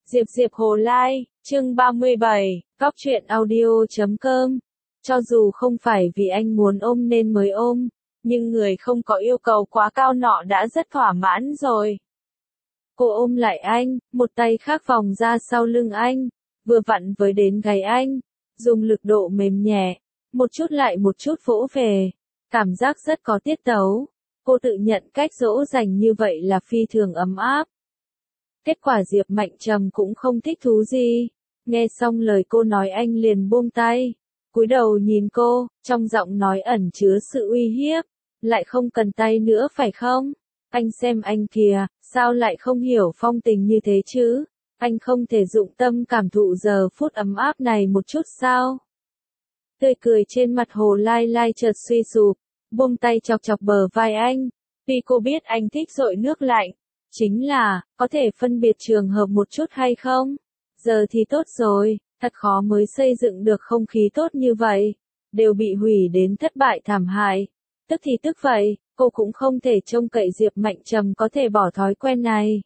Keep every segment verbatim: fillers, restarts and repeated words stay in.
Diệp Diệp Hồ Lai, chương ba mươi bảy, Góc truyện audio chấm com. Cho dù không phải vì anh muốn ôm nên mới ôm, nhưng người không có yêu cầu quá cao nọ đã rất thỏa mãn rồi. Cô ôm lại anh, một tay khác vòng ra sau lưng anh, vừa vặn với đến gáy anh, dùng lực độ mềm nhẹ, một chút lại một chút vỗ về, cảm giác rất có tiết tấu. Cô tự nhận cách dỗ dành như vậy là phi thường ấm áp. Kết quả Diệp Mạnh Trầm cũng không thích thú gì. Nghe xong lời cô nói anh liền buông tay, cúi đầu nhìn cô, trong giọng nói ẩn chứa sự uy hiếp. Lại không cần tay nữa phải không? Anh xem anh kìa, sao lại không hiểu phong tình như thế chứ? Anh không thể dụng tâm cảm thụ giờ phút ấm áp này một chút sao? Tươi cười trên mặt Hồ Lai Lai chợt suy sụp, buông tay chọc chọc bờ vai anh. Vì cô biết anh thích dội nước lạnh. Chính là, có thể phân biệt trường hợp một chút hay không? Giờ thì tốt rồi, thật khó mới xây dựng được không khí tốt như vậy. Đều bị hủy đến thất bại thảm hại. Tức thì tức vậy, cô cũng không thể trông cậy Diệp Mạnh Trầm có thể bỏ thói quen này.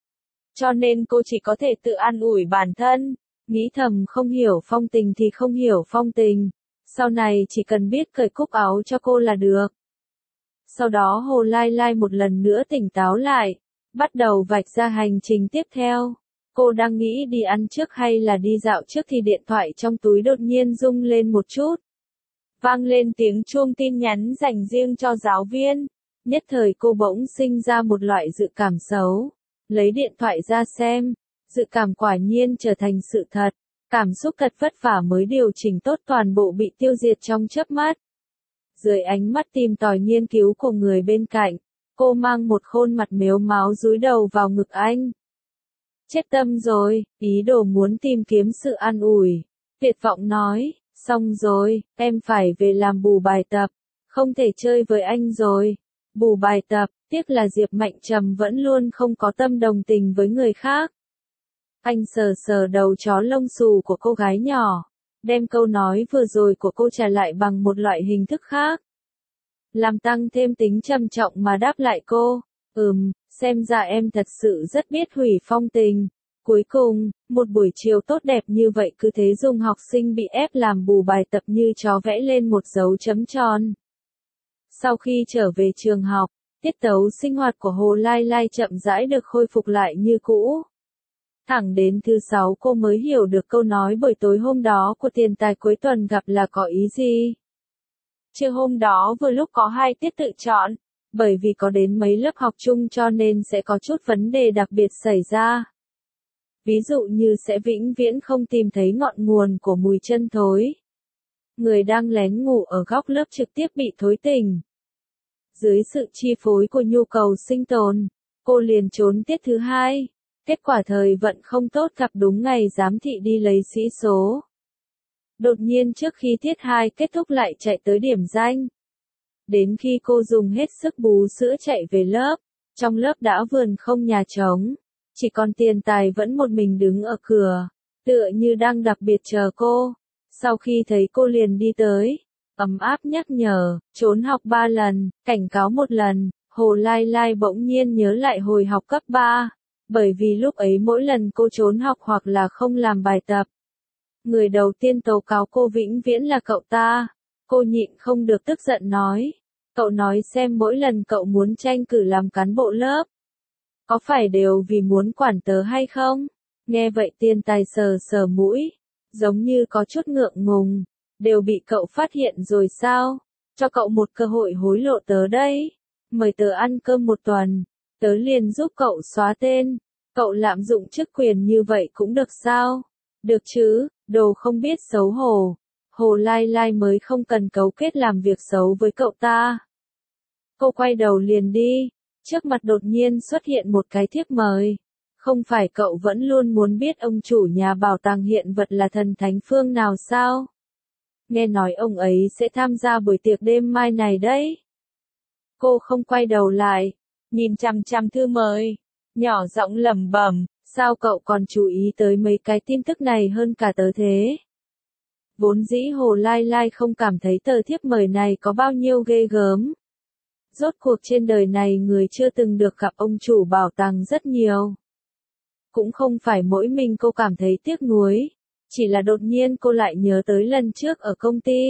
Cho nên cô chỉ có thể tự an ủi bản thân, nghĩ thầm không hiểu phong tình thì không hiểu phong tình. Sau này chỉ cần biết cởi cúc áo cho cô là được. Sau đó Hồ Lai Lai một lần nữa tỉnh táo lại, bắt đầu vạch ra hành trình tiếp theo. Cô đang nghĩ đi ăn trước hay là đi dạo trước thì điện thoại trong túi đột nhiên rung lên một chút. Vang lên tiếng chuông tin nhắn dành riêng cho giáo viên. Nhất thời cô bỗng sinh ra một loại dự cảm xấu. Lấy điện thoại ra xem, dự cảm quả nhiên trở thành sự thật. Cảm xúc thật vất vả mới điều chỉnh tốt toàn bộ bị tiêu diệt trong chớp mắt. Dưới ánh mắt tìm tòi nghiên cứu của người bên cạnh, cô mang một khuôn mặt mếu máo dúi đầu vào ngực anh. Chết tâm rồi, ý đồ muốn tìm kiếm sự an ủi. Tuyệt vọng nói, xong rồi, em phải về làm bù bài tập, không thể chơi với anh rồi. Bù bài tập, tiếc là Diệp Mạnh Trầm vẫn luôn không có tâm đồng tình với người khác. Anh sờ sờ đầu chó lông xù của cô gái nhỏ, đem câu nói vừa rồi của cô trả lại bằng một loại hình thức khác. Làm tăng thêm tính trầm trọng mà đáp lại cô, ừm, xem ra em thật sự rất biết hủy phong tình. Cuối cùng, một buổi chiều tốt đẹp như vậy cứ thế dùng học sinh bị ép làm bù bài tập như chó vẽ lên một dấu chấm tròn. Sau khi trở về trường học, tiết tấu sinh hoạt của Hồ Lai Lai chậm rãi được khôi phục lại như cũ. Thẳng đến thứ sáu cô mới hiểu được câu nói buổi tối hôm đó của tiền tài cuối tuần gặp là có ý gì. Trưa hôm đó vừa lúc có hai tiết tự chọn, bởi vì có đến mấy lớp học chung cho nên sẽ có chút vấn đề đặc biệt xảy ra. Ví dụ như sẽ vĩnh viễn không tìm thấy ngọn nguồn của mùi chân thối. Người đang lén ngủ ở góc lớp trực tiếp bị thối tỉnh. Dưới sự chi phối của nhu cầu sinh tồn, cô liền trốn tiết thứ hai. Kết quả thời vận không tốt gặp đúng ngày giám thị đi lấy sĩ số. Đột nhiên trước khi tiết hai kết thúc lại chạy tới điểm danh. Đến khi cô dùng hết sức bú sữa chạy về lớp, trong lớp đã vườn không nhà trống. Chỉ còn tiền tài vẫn một mình đứng ở cửa, tựa như đang đặc biệt chờ cô. Sau khi thấy cô liền đi tới, ấm áp nhắc nhở, trốn học ba lần, cảnh cáo một lần. Hồ Lai Lai bỗng nhiên nhớ lại hồi học cấp ba. Bởi vì lúc ấy mỗi lần cô trốn học hoặc là không làm bài tập, người đầu tiên tố cáo cô vĩnh viễn là cậu ta. Cô nhịn không được tức giận nói, cậu nói xem mỗi lần cậu muốn tranh cử làm cán bộ lớp, có phải đều vì muốn quản tớ hay không? Nghe vậy tiền tài sờ sờ mũi, giống như có chút ngượng ngùng, đều bị cậu phát hiện rồi sao? Cho cậu một cơ hội hối lộ tớ đấy, mời tớ ăn cơm một tuần. Tớ liền giúp cậu xóa tên, cậu lạm dụng chức quyền như vậy cũng được sao? Được chứ, đồ không biết xấu hổ. Hồ Lai Lai mới không cần cấu kết làm việc xấu với cậu ta. Cô quay đầu liền đi, trước mặt đột nhiên xuất hiện một cái thiếp mời. Không phải cậu vẫn luôn muốn biết ông chủ nhà bảo tàng hiện vật là thần thánh phương nào sao? Nghe nói ông ấy sẽ tham gia buổi tiệc đêm mai này đấy. Cô không quay đầu lại, nhìn chằm chằm thư mời, nhỏ giọng lẩm bẩm, sao cậu còn chú ý tới mấy cái tin tức này hơn cả tớ thế? Vốn dĩ Hồ Lai Lai không cảm thấy tờ thiếp mời này có bao nhiêu ghê gớm. Rốt cuộc trên đời này người chưa từng được gặp ông chủ bảo tàng rất nhiều. Cũng không phải mỗi mình cô cảm thấy tiếc nuối, chỉ là đột nhiên cô lại nhớ tới lần trước ở công ty.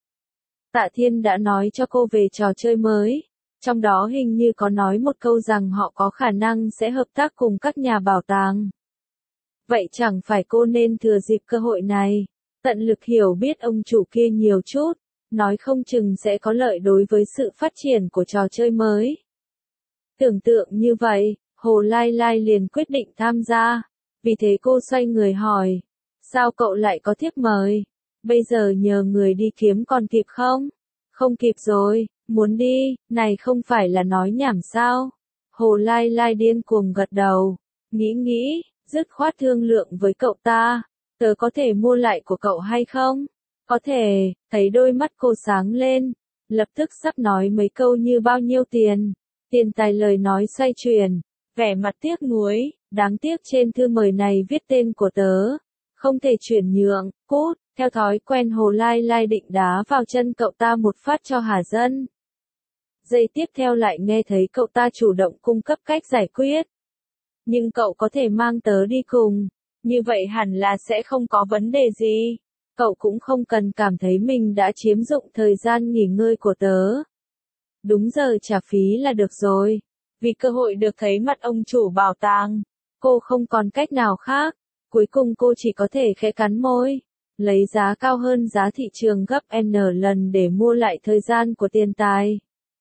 Tạ Thiên đã nói cho cô về trò chơi mới, trong đó hình như có nói một câu rằng họ có khả năng sẽ hợp tác cùng các nhà bảo tàng. Vậy chẳng phải cô nên thừa dịp cơ hội này, tận lực hiểu biết ông chủ kia nhiều chút, nói không chừng sẽ có lợi đối với sự phát triển của trò chơi mới. Tưởng tượng như vậy, Hồ Lai Lai liền quyết định tham gia, vì thế cô xoay người hỏi, sao cậu lại có thiếp mời? Bây giờ nhờ người đi kiếm còn kịp không? Không kịp rồi, muốn đi, này không phải là nói nhảm sao? Hồ Lai Lai điên cuồng gật đầu, nghĩ nghĩ, dứt khoát thương lượng với cậu ta, tớ có thể mua lại của cậu hay không? Có thể, thấy đôi mắt cô sáng lên, lập tức sắp nói mấy câu như bao nhiêu tiền, tiền tài lời nói xoay chuyển, vẻ mặt tiếc nuối, đáng tiếc trên thư mời này viết tên của tớ, không thể chuyển nhượng, cút, theo thói quen Hồ Lai Lai định đá vào chân cậu ta một phát cho hả dân. Giây tiếp theo lại nghe thấy cậu ta chủ động cung cấp cách giải quyết. Nhưng cậu có thể mang tớ đi cùng, như vậy hẳn là sẽ không có vấn đề gì. Cậu cũng không cần cảm thấy mình đã chiếm dụng thời gian nghỉ ngơi của tớ. Đúng giờ trả phí là được rồi. Vì cơ hội được thấy mặt ông chủ bảo tàng, cô không còn cách nào khác. Cuối cùng cô chỉ có thể khẽ cắn môi, lấy giá cao hơn giá thị trường gấp N lần để mua lại thời gian của tiền tài.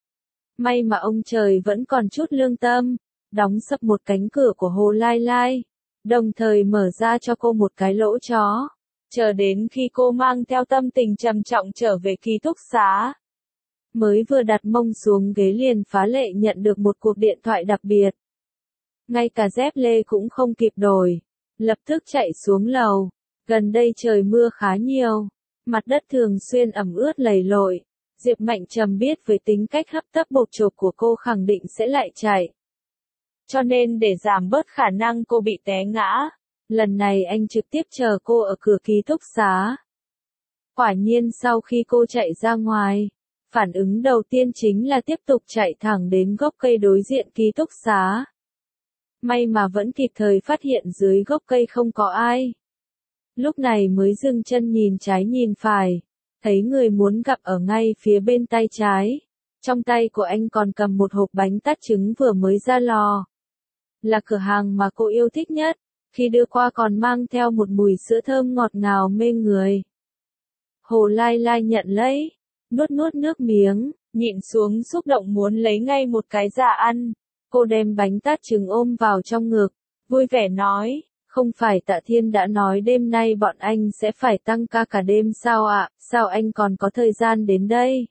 May mà ông trời vẫn còn chút lương tâm, đóng sập một cánh cửa của Hồ Lai Lai, đồng thời mở ra cho cô một cái lỗ chó. Chờ đến khi cô mang theo tâm tình trầm trọng trở về ký túc xá. Mới vừa đặt mông xuống ghế liền phá lệ nhận được một cuộc điện thoại đặc biệt. Ngay cả dép lê cũng không kịp đổi, lập tức chạy xuống lầu. Gần đây trời mưa khá nhiều, mặt đất thường xuyên ẩm ướt lầy lội. Diệp Mạnh Trầm biết với tính cách hấp tấp bột chộp của cô khẳng định sẽ lại chạy. Cho nên để giảm bớt khả năng cô bị té ngã, lần này anh trực tiếp chờ cô ở cửa ký túc xá. Quả nhiên sau khi cô chạy ra ngoài, phản ứng đầu tiên chính là tiếp tục chạy thẳng đến gốc cây đối diện ký túc xá. May mà vẫn kịp thời phát hiện dưới gốc cây không có ai. Lúc này mới dừng chân nhìn trái nhìn phải, thấy người muốn gặp ở ngay phía bên tay trái. Trong tay của anh còn cầm một hộp bánh tát trứng vừa mới ra lò. Là cửa hàng mà cô yêu thích nhất, khi đưa qua còn mang theo một mùi sữa thơm ngọt ngào mê người. Hồ Lai Lai nhận lấy, nuốt nuốt nước miếng, nhịn xuống xúc động muốn lấy ngay một cái ra ăn. Cô đem bánh tát trứng ôm vào trong ngực, vui vẻ nói, không phải Tạ Thiên đã nói đêm nay bọn anh sẽ phải tăng ca cả đêm sao ạ, sao anh còn có thời gian đến đây?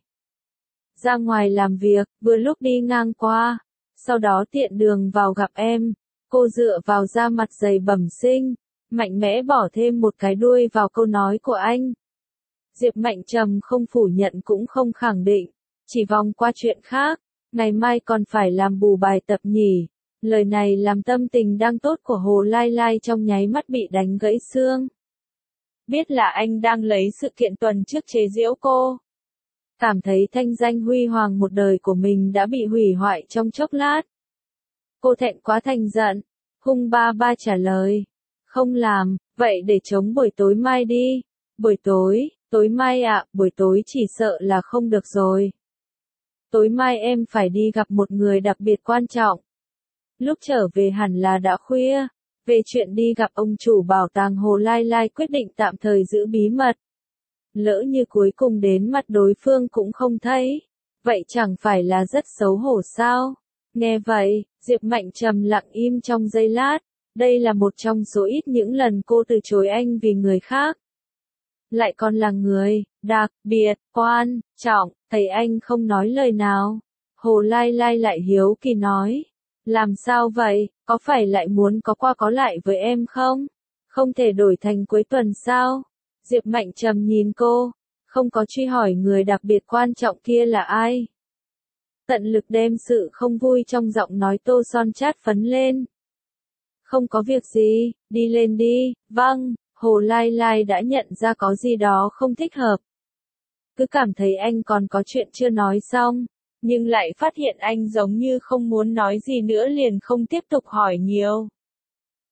Ra ngoài làm việc, vừa lúc đi ngang qua, sau đó tiện đường vào gặp em. Cô dựa vào da mặt dày bẩm sinh, mạnh mẽ bỏ thêm một cái đuôi vào câu nói của anh. Diệp Mạnh Trầm không phủ nhận cũng không khẳng định, chỉ vòng qua chuyện khác, ngày mai còn phải làm bù bài tập nhỉ. Lời này làm tâm tình đang tốt của Hồ Lai Lai trong nháy mắt bị đánh gãy xương. Biết là anh đang lấy sự kiện tuần trước chế giễu cô. Cảm thấy thanh danh huy hoàng một đời của mình đã bị hủy hoại trong chốc lát. Cô thẹn quá thành giận, hung ba ba trả lời. Không làm, vậy để chống buổi tối mai đi. Buổi tối, tối mai ạ, à, buổi tối chỉ sợ là không được rồi. Tối mai em phải đi gặp một người đặc biệt quan trọng. Lúc trở về hẳn là đã khuya. Về chuyện đi gặp ông chủ bảo tàng Hồ Lai Lai quyết định tạm thời giữ bí mật. Lỡ như cuối cùng đến mặt đối phương cũng không thấy, vậy chẳng phải là rất xấu hổ sao? Nghe vậy, Diệp Mạnh Trầm lặng im trong giây lát, đây là một trong số ít những lần cô từ chối anh vì người khác. Lại còn là người, đặc biệt, quan trọng, thấy anh không nói lời nào. Hồ Lai Lai lại hiếu kỳ nói, làm sao vậy, có phải lại muốn có qua có lại với em không? Không thể đổi thành cuối tuần sao? Diệp Mạnh Trầm nhìn cô, không có truy hỏi người đặc biệt quan trọng kia là ai. Tận lực đem sự không vui trong giọng nói tô son chát phấn lên. Không có việc gì, đi lên đi, vâng, Hồ Lai Lai đã nhận ra có gì đó không thích hợp. Cứ cảm thấy anh còn có chuyện chưa nói xong, nhưng lại phát hiện anh giống như không muốn nói gì nữa liền không tiếp tục hỏi nhiều.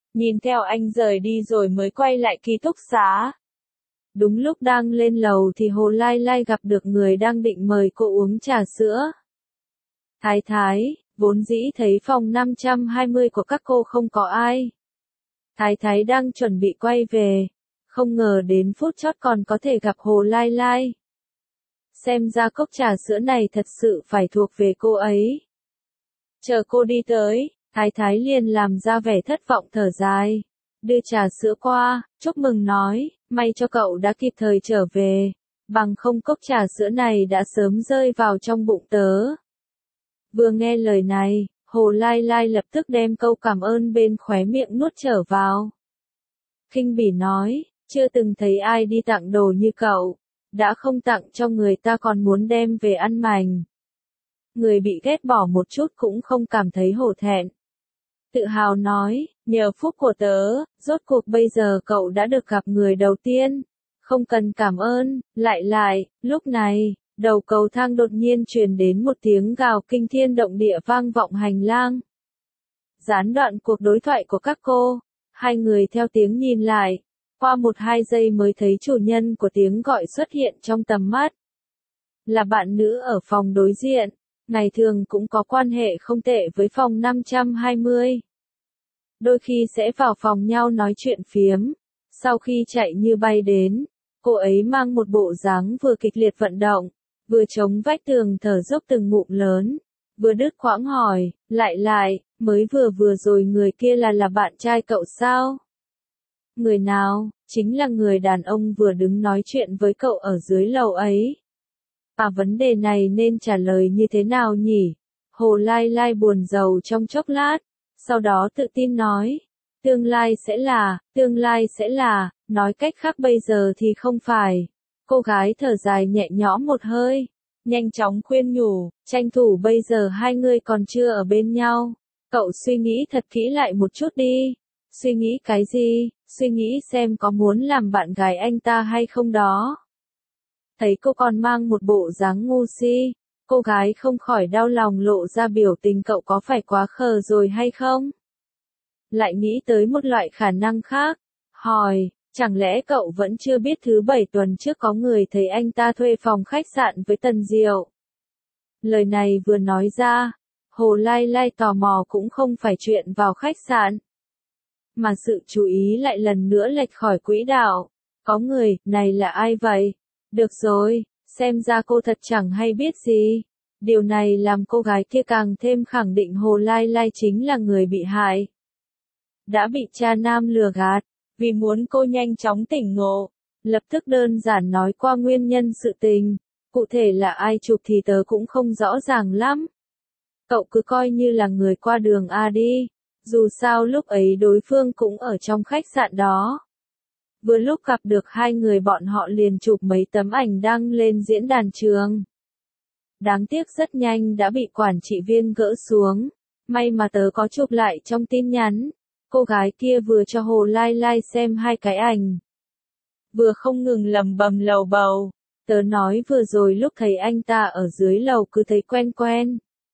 nhìn theo anh rời đi rồi mới quay lại ký túc xá. Đúng lúc đang lên lầu thì Hồ Lai Lai gặp được người đang định mời cô uống trà sữa. Thái thái, vốn dĩ thấy phòng năm trăm hai mươi của các cô không có ai. Thái thái đang chuẩn bị quay về, không ngờ đến phút chót còn có thể gặp Hồ Lai Lai. Xem ra cốc trà sữa này thật sự phải thuộc về cô ấy. Chờ cô đi tới, Thái thái liền làm ra vẻ thất vọng thở dài. Đưa trà sữa qua, chúc mừng nói, may cho cậu đã kịp thời trở về, bằng không cốc trà sữa này đã sớm rơi vào trong bụng tớ. Vừa nghe lời này, Hồ Lai Lai lập tức đem câu cảm ơn bên khóe miệng nuốt trở vào. Khinh bỉ nói, chưa từng thấy ai đi tặng đồ như cậu, đã không tặng cho người ta còn muốn đem về ăn mành. Người bị ghét bỏ một chút cũng không cảm thấy hổ thẹn. Tự hào nói, nhờ phúc của tớ, rốt cuộc bây giờ cậu đã được gặp người đầu tiên, không cần cảm ơn, lại lại, lúc này, đầu cầu thang đột nhiên truyền đến một tiếng gào kinh thiên động địa vang vọng hành lang. Gián đoạn cuộc đối thoại của các cô, hai người theo tiếng nhìn lại, qua một hai giây mới thấy chủ nhân của tiếng gọi xuất hiện trong tầm mắt. Là bạn nữ ở phòng đối diện, ngày thường cũng có quan hệ không tệ với phòng năm trăm hai mươi. Đôi khi sẽ vào phòng nhau nói chuyện phiếm, sau khi chạy như bay đến, cô ấy mang một bộ dáng vừa kịch liệt vận động, vừa chống vách tường thở dốc từng ngụm lớn, vừa đứt quãng hỏi, lại lại, mới vừa vừa rồi người kia là là bạn trai cậu sao? Người nào? Chính là người đàn ông vừa đứng nói chuyện với cậu ở dưới lầu ấy. À, vấn đề này nên trả lời như thế nào nhỉ? Hồ Lai Lai buồn rầu trong chốc lát, sau đó tự tin nói, tương lai sẽ là, tương lai sẽ là, nói cách khác bây giờ thì không phải. Cô gái thở dài nhẹ nhõm một hơi, nhanh chóng khuyên nhủ, tranh thủ bây giờ hai người còn chưa ở bên nhau. Cậu suy nghĩ thật kỹ lại một chút đi. Suy nghĩ cái gì? Suy nghĩ xem có muốn làm bạn gái anh ta hay không đó. Thấy cô còn mang một bộ dáng ngu si, cô gái không khỏi đau lòng lộ ra biểu tình cậu có phải quá khờ rồi hay không? Lại nghĩ tới một loại khả năng khác, hỏi, chẳng lẽ cậu vẫn chưa biết thứ bảy tuần trước có người thấy anh ta thuê phòng khách sạn với Tần Diệu? Lời này vừa nói ra, Hồ Lai Lai tò mò cũng không phải chuyện vào khách sạn, mà sự chú ý lại lần nữa lệch khỏi quỹ đạo. Có người, này là ai vậy? Được rồi, xem ra cô thật chẳng hay biết gì. Điều này làm cô gái kia càng thêm khẳng định Hồ Lai Lai chính là người bị hại. Đã bị cha nam lừa gạt, vì muốn cô nhanh chóng tỉnh ngộ, lập tức đơn giản nói qua nguyên nhân sự tình. Cụ thể là ai chụp thì tớ cũng không rõ ràng lắm. Cậu cứ coi như là người qua đường A đi. Dù sao lúc ấy đối phương cũng ở trong khách sạn đó. Vừa lúc gặp được hai người bọn họ liền chụp mấy tấm ảnh đăng lên diễn đàn trường. Đáng tiếc rất nhanh đã bị quản trị viên gỡ xuống. May mà tớ có chụp lại trong tin nhắn. Cô gái kia vừa cho Hồ Lai Lai xem hai cái ảnh, vừa không ngừng lầm bầm lầu bầu. Tớ nói vừa rồi lúc thấy anh ta ở dưới lầu cứ thấy quen quen.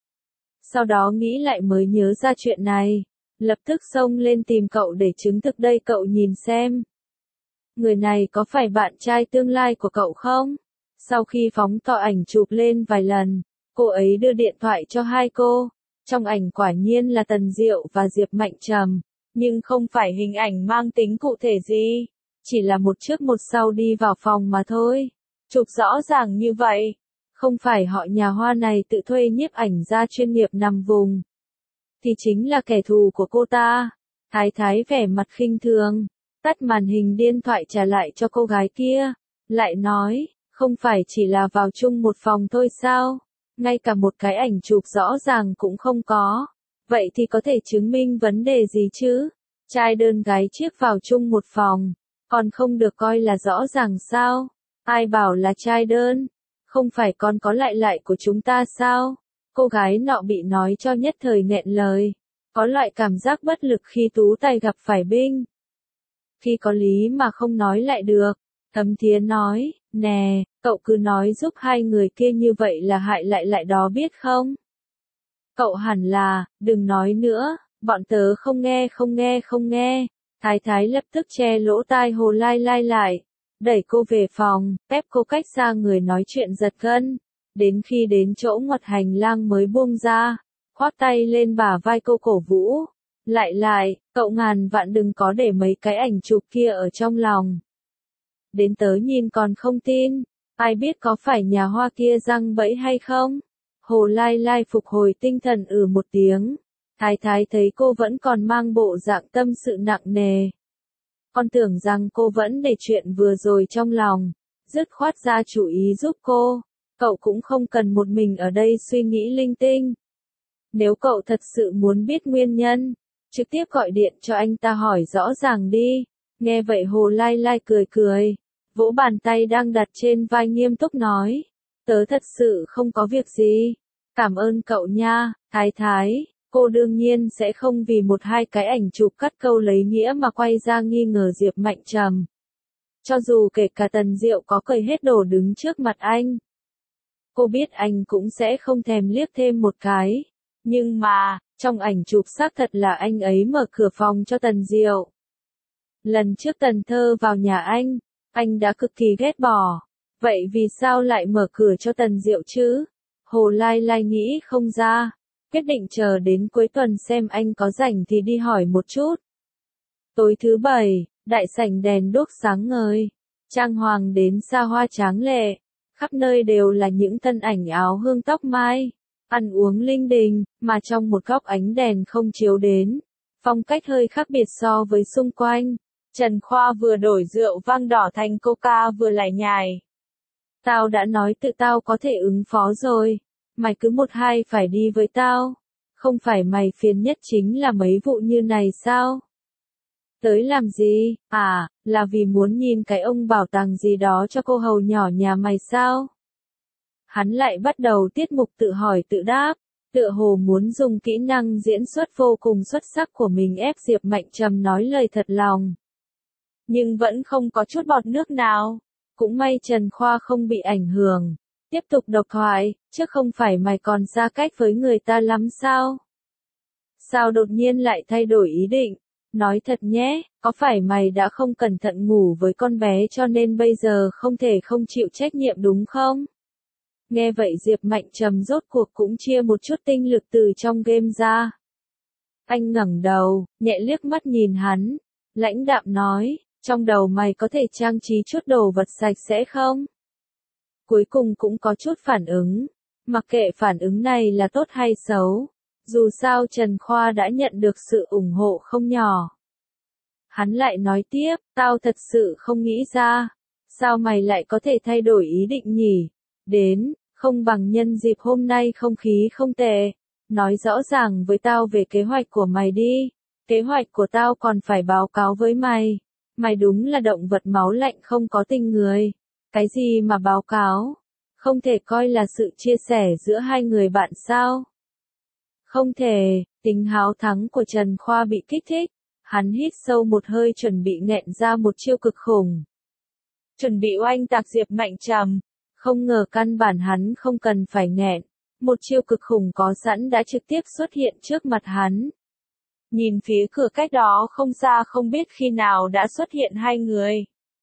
Sau đó nghĩ lại mới nhớ ra chuyện này. Lập tức xông lên tìm cậu để chứng thực đây, cậu nhìn xem. Người này có phải bạn trai tương lai của cậu không? Sau khi phóng to ảnh chụp lên vài lần, cô ấy đưa điện thoại cho hai cô. Trong ảnh quả nhiên là Tần Diệu và Diệp Mạnh Trầm, nhưng không phải hình ảnh mang tính cụ thể gì, chỉ là một trước một sau đi vào phòng mà thôi. Chụp rõ ràng như vậy, không phải họ nhà Hoa này tự thuê nhiếp ảnh gia chuyên nghiệp nằm vùng, thì chính là kẻ thù của cô ta. Thái thái vẻ mặt khinh thường, tắt màn hình điện thoại trả lại cho cô gái kia, lại nói, không phải chỉ là vào chung một phòng thôi sao? Ngay cả một cái ảnh chụp rõ ràng cũng không có. Vậy thì có thể chứng minh vấn đề gì chứ? Trai đơn gái chiếc vào chung một phòng, còn không được coi là rõ ràng sao? Ai bảo là trai đơn? Không phải còn có lại lại của chúng ta sao? Cô gái nọ bị nói cho nhất thời nghẹn lời, có loại cảm giác bất lực khi tú tài gặp phải binh. Khi có lý mà không nói lại được, Thấm Thiến nói, nè, cậu cứ nói giúp hai người kia như vậy là hại lại lại đó biết không? Cậu hẳn là, đừng nói nữa, Bọn tớ không nghe không nghe không nghe. Thái thái lập tức che lỗ tai Hồ Lai Lai lại, đẩy cô về phòng, ép cô cách xa người nói chuyện giật gân. Đến khi đến chỗ ngoặt hành lang mới buông ra, khoác tay lên bả vai cô cổ vũ. Lại lại, cậu ngàn vạn đừng có để mấy cái ảnh chụp kia ở trong lòng. Đến tớ nhìn còn không tin, ai biết có phải nhà hoa kia răng bẫy hay không? Hồ Lai Lai phục hồi tinh thần ừ một tiếng. Thái thái thấy cô vẫn còn mang bộ dạng tâm sự nặng nề. Con tưởng rằng cô vẫn để chuyện vừa rồi trong lòng, dứt khoát ra chủ ý giúp cô. Cậu cũng không cần một mình ở đây suy nghĩ linh tinh. Nếu cậu thật sự muốn biết nguyên nhân, trực tiếp gọi điện cho anh ta hỏi rõ ràng đi. Nghe vậy Hồ Lai Lai cười cười, vỗ bàn tay đang đặt trên vai nghiêm túc nói. Tớ thật sự không có việc gì. Cảm ơn cậu nha, Thái thái. Cô đương nhiên sẽ không vì một hai cái ảnh chụp cắt câu lấy nghĩa mà quay ra nghi ngờ Diệp Mạnh Trầm. Cho dù kể cả Tần Diệu có cởi hết đồ đứng trước mặt anh. Cô biết anh cũng sẽ không thèm liếc thêm một cái. Nhưng mà, trong ảnh chụp xác thật là anh ấy mở cửa phòng cho Tần Diệu. Lần trước Tần Thơ vào nhà anh, anh đã cực kỳ ghét bỏ. Vậy vì sao lại mở cửa cho Tần Diệu chứ? Hồ Lai Lai nghĩ không ra. Quyết định chờ đến cuối tuần xem anh có rảnh thì đi hỏi một chút. Tối thứ bảy, đại sảnh đèn đuốc sáng ngời. Trang hoàng đến xa hoa tráng lệ. Khắp nơi đều là những thân ảnh áo hương tóc mai. Ăn uống linh đình, mà trong một góc ánh đèn không chiếu đến. Phong cách hơi khác biệt so với xung quanh. Trần Khoa vừa đổi rượu vang đỏ thành coca vừa lải nhải. Tao đã nói tự tao có thể ứng phó rồi. Mày cứ một hai phải đi với tao. Không phải mày phiền nhất chính là mấy vụ như này sao? Tới làm gì? À, là vì muốn nhìn cái ông bảo tàng gì đó cho cô hầu nhỏ nhà mày sao? Hắn lại bắt đầu tiết mục tự hỏi tự đáp, tựa hồ muốn dùng kỹ năng diễn xuất vô cùng xuất sắc của mình ép Diệp Mạnh Trầm nói lời thật lòng. Nhưng vẫn không có chút bọt nước nào. Cũng may Trần Khoa không bị ảnh hưởng. Tiếp tục độc thoại, chứ không phải mày còn xa cách với người ta lắm sao? Sao đột nhiên lại thay đổi ý định? Nói thật nhé, có phải mày đã không cẩn thận ngủ với con bé cho nên bây giờ không thể không chịu trách nhiệm đúng không? Nghe vậy Diệp Mạnh Trầm rốt cuộc cũng chia một chút tinh lực từ trong game ra. Anh ngẩng đầu, nhẹ liếc mắt nhìn hắn, lãnh đạm nói, trong đầu mày có thể trang trí chút đồ vật sạch sẽ không? Cuối cùng cũng có chút phản ứng. Mặc kệ phản ứng này là tốt hay xấu. Dù sao Trần Khoa đã nhận được sự ủng hộ không nhỏ. Hắn lại nói tiếp, tao thật sự không nghĩ ra. Sao mày lại có thể thay đổi ý định nhỉ? Đến, không bằng nhân dịp hôm nay không khí không tệ. Nói rõ ràng với tao về kế hoạch của mày đi. Kế hoạch của tao còn phải báo cáo với mày. Mày đúng là động vật máu lạnh không có tình người. Cái gì mà báo cáo? Không thể coi là sự chia sẻ giữa hai người bạn sao? Không thể, tính háo thắng của Trần Khoa bị kích thích. Hắn hít sâu một hơi chuẩn bị nghẹn ra một chiêu cực khủng. Chuẩn bị oanh tạc Diệp Mạnh Trầm. Không ngờ căn bản hắn không cần phải nghẹn. Một chiêu cực khủng có sẵn đã trực tiếp xuất hiện trước mặt hắn. Nhìn phía cửa cách đó không xa không biết khi nào đã xuất hiện hai người.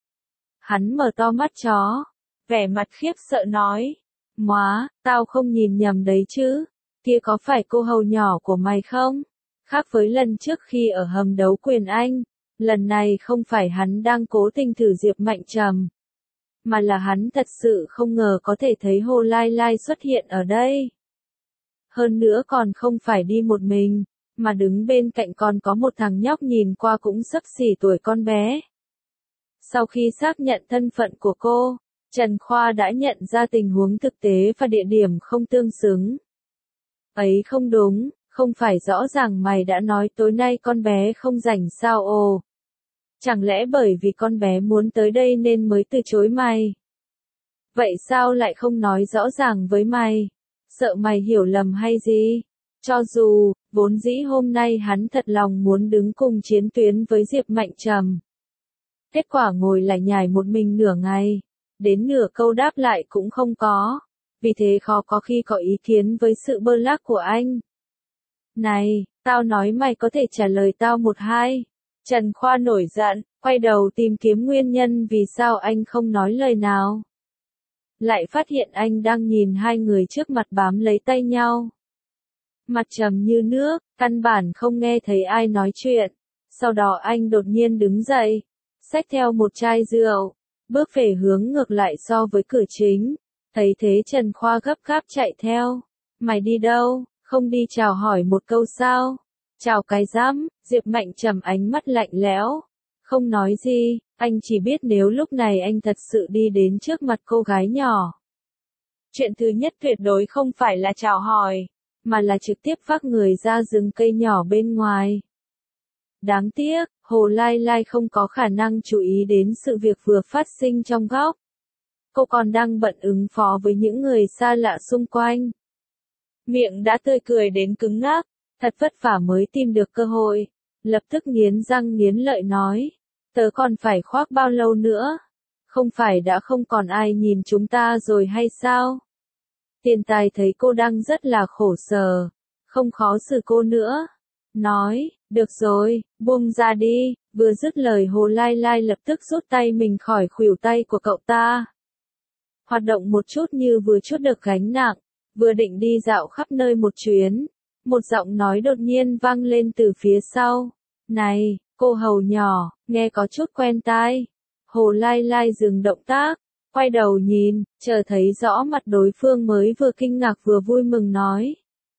Hắn mở to mắt chó, vẻ mặt khiếp sợ nói. Móa, tao không nhìn nhầm đấy chứ. Kia có phải cô hầu nhỏ của mày không? Khác với lần trước khi ở hầm đấu quyền anh, lần này không phải hắn đang cố tình thử Diệp Mạnh Trầm. Mà là hắn thật sự không ngờ có thể thấy Hồ Lai Lai xuất hiện ở đây. Hơn nữa còn không phải đi một mình, mà đứng bên cạnh còn có một thằng nhóc nhìn qua cũng xấp xỉ tuổi con bé. Sau khi xác nhận thân phận của cô, Trần Khoa đã nhận ra tình huống thực tế và địa điểm không tương xứng. Ấy không đúng, không phải rõ ràng mày đã nói tối nay con bé không rảnh sao ồ. Chẳng lẽ bởi vì con bé muốn tới đây nên mới từ chối mày? Vậy sao lại không nói rõ ràng với mày? Sợ mày hiểu lầm hay gì? Cho dù, vốn dĩ hôm nay hắn thật lòng muốn đứng cùng chiến tuyến với Diệp Mạnh Trầm. Kết quả ngồi lại nhải một mình nửa ngày, đến nửa câu đáp lại cũng không có, vì thế khó có khi có ý kiến với sự bơ lác của anh. Này, Tao nói mày có thể trả lời tao một hai. Trần Khoa nổi giận, quay đầu tìm kiếm nguyên nhân vì sao anh không nói lời nào. Lại phát hiện anh đang nhìn hai người trước mặt bám lấy tay nhau. Mặt trầm như nước, căn bản không nghe thấy ai nói chuyện. Sau đó anh đột nhiên đứng dậy, xách theo một chai rượu, bước về hướng ngược lại so với cửa chính. Thấy thế Trần Khoa gấp gáp chạy theo. Mày đi đâu, không đi chào hỏi một câu sao? Chào cái rắm, Diệp Mạnh trầm ánh mắt lạnh lẽo. Không nói gì, anh chỉ biết nếu lúc này anh thật sự đi đến trước mặt cô gái nhỏ. Chuyện thứ nhất tuyệt đối không phải là chào hỏi, mà là trực tiếp vác người ra rừng cây nhỏ bên ngoài. Đáng tiếc, Hồ Lai Lai không có khả năng chú ý đến sự việc vừa phát sinh trong góc. Cô còn đang bận ứng phó với những người xa lạ xung quanh. Miệng đã tươi cười đến cứng ngắc, thật vất vả mới tìm được cơ hội. Lập tức nghiến răng nghiến lợi nói, tớ còn phải khoác bao lâu nữa? Không phải đã không còn ai nhìn chúng ta rồi hay sao? Tiền Tài thấy cô đang rất là khổ sở, không khó xử cô nữa. Nói, được rồi, buông ra đi. Vừa dứt lời Hồ Lai Lai lập tức rút tay mình khỏi khuỷu tay của cậu ta. Hoạt động một chút như vừa chút được gánh nặng, vừa định đi dạo khắp nơi một chuyến. Một giọng nói đột nhiên vang lên từ phía sau. Này, cô hầu nhỏ, nghe có chút quen tai. Hồ Lai Lai dừng động tác, quay đầu nhìn, chờ thấy rõ mặt đối phương mới vừa kinh ngạc vừa vui mừng nói.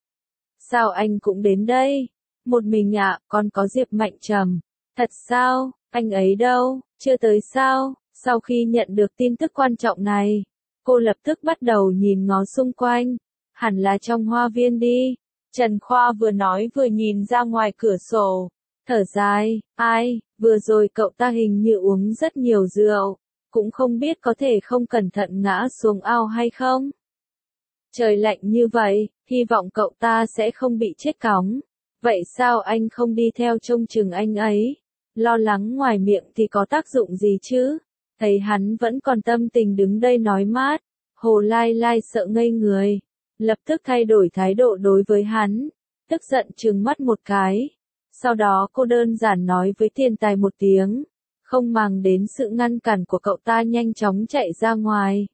Sao anh cũng đến đây? Một mình ạ, à, còn có Diệp Mạnh trầm. Thật sao, anh ấy đâu, chưa tới sao? Sau khi nhận được tin tức quan trọng này, cô lập tức bắt đầu nhìn ngó xung quanh. Hẳn là trong hoa viên đi. Trần Khoa vừa nói vừa nhìn ra ngoài cửa sổ. Thở dài, ai, vừa rồi cậu ta hình như uống rất nhiều rượu. Cũng không biết có thể không cẩn thận ngã xuống ao hay không. Trời lạnh như vậy, hy vọng cậu ta sẽ không bị chết cóng. Vậy sao anh không đi theo trông chừng anh ấy? Lo lắng ngoài miệng thì có tác dụng gì chứ? Thấy hắn vẫn còn tâm tình đứng đây nói mát. Hồ Lai Lai sợ ngây người. Lập tức thay đổi thái độ đối với hắn. Tức giận trừng mắt một cái. Sau đó cô đơn giản nói với Tiền Tài một tiếng. Không màng đến sự ngăn cản của cậu ta nhanh chóng chạy ra ngoài.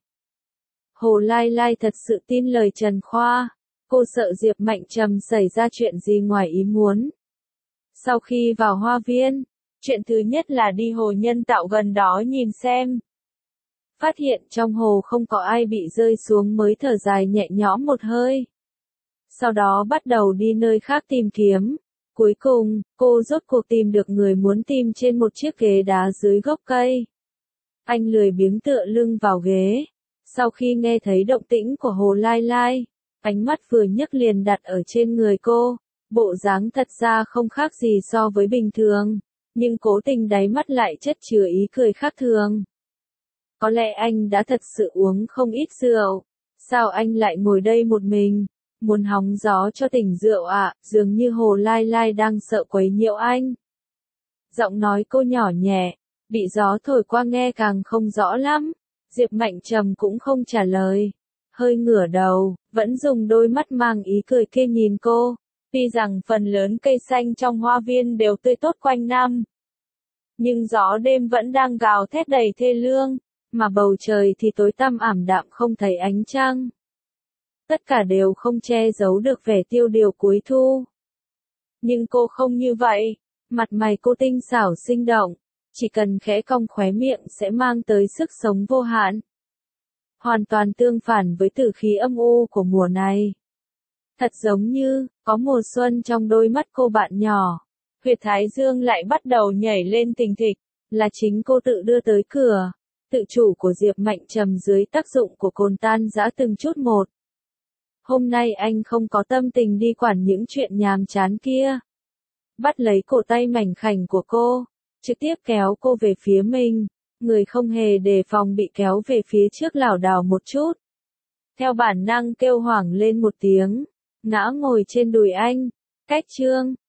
Hồ Lai Lai thật sự tin lời Trần Khoa. Cô sợ Diệp Mạnh trầm xảy ra chuyện gì ngoài ý muốn. Sau khi vào hoa viên, chuyện thứ nhất là đi hồ nhân tạo gần đó nhìn xem. Phát hiện trong hồ không có ai bị rơi xuống mới thở dài nhẹ nhõm một hơi. Sau đó bắt đầu đi nơi khác tìm kiếm. Cuối cùng, cô rốt cuộc tìm được người muốn tìm trên một chiếc ghế đá dưới gốc cây. Anh lười biếng tựa lưng vào ghế. Sau khi nghe thấy động tĩnh của Hồ Lai Lai, ánh mắt vừa nhấc liền đặt ở trên người cô. Bộ dáng thật ra không khác gì so với bình thường, nhưng cố tình đáy mắt lại chất chứa ý cười khác thường. Có lẽ anh đã thật sự uống không ít rượu. Sao anh lại ngồi đây một mình? Muốn hóng gió cho tỉnh rượu ạ, à? Dường như Hồ Lai Lai đang sợ quấy nhiễu anh. Giọng nói cô nhỏ nhẹ, bị gió thổi qua nghe càng không rõ lắm. Diệp Mạnh trầm cũng không trả lời. Hơi ngửa đầu, vẫn dùng đôi mắt mang ý cười kia nhìn cô. Tuy rằng phần lớn cây xanh trong hoa viên đều tươi tốt quanh năm, nhưng gió đêm vẫn đang gào thét đầy thê lương, mà bầu trời thì tối tăm ảm đạm không thấy ánh trăng. Tất cả đều không che giấu được vẻ tiêu điều cuối thu. Nhưng cô không như vậy, mặt mày cô tinh xảo sinh động, chỉ cần khẽ cong khóe miệng sẽ mang tới sức sống vô hạn. Hoàn toàn tương phản với tử khí âm u của mùa này. Thật giống như, có mùa xuân trong đôi mắt cô bạn nhỏ. Huyệt thái dương lại bắt đầu nhảy lên thình thịch, là chính cô tự đưa tới cửa. Tự chủ của Diệp Mạnh trầm dưới tác dụng của cồn tan rã từng chút một. Hôm nay anh không có tâm tình đi quản những chuyện nhàm chán kia. Bắt lấy cổ tay mảnh khảnh của cô, trực tiếp kéo cô về phía mình. Người không hề đề phòng bị kéo về phía trước lảo đảo một chút. Theo bản năng kêu hoảng lên một tiếng, ngã ngồi trên đùi anh. Cách chương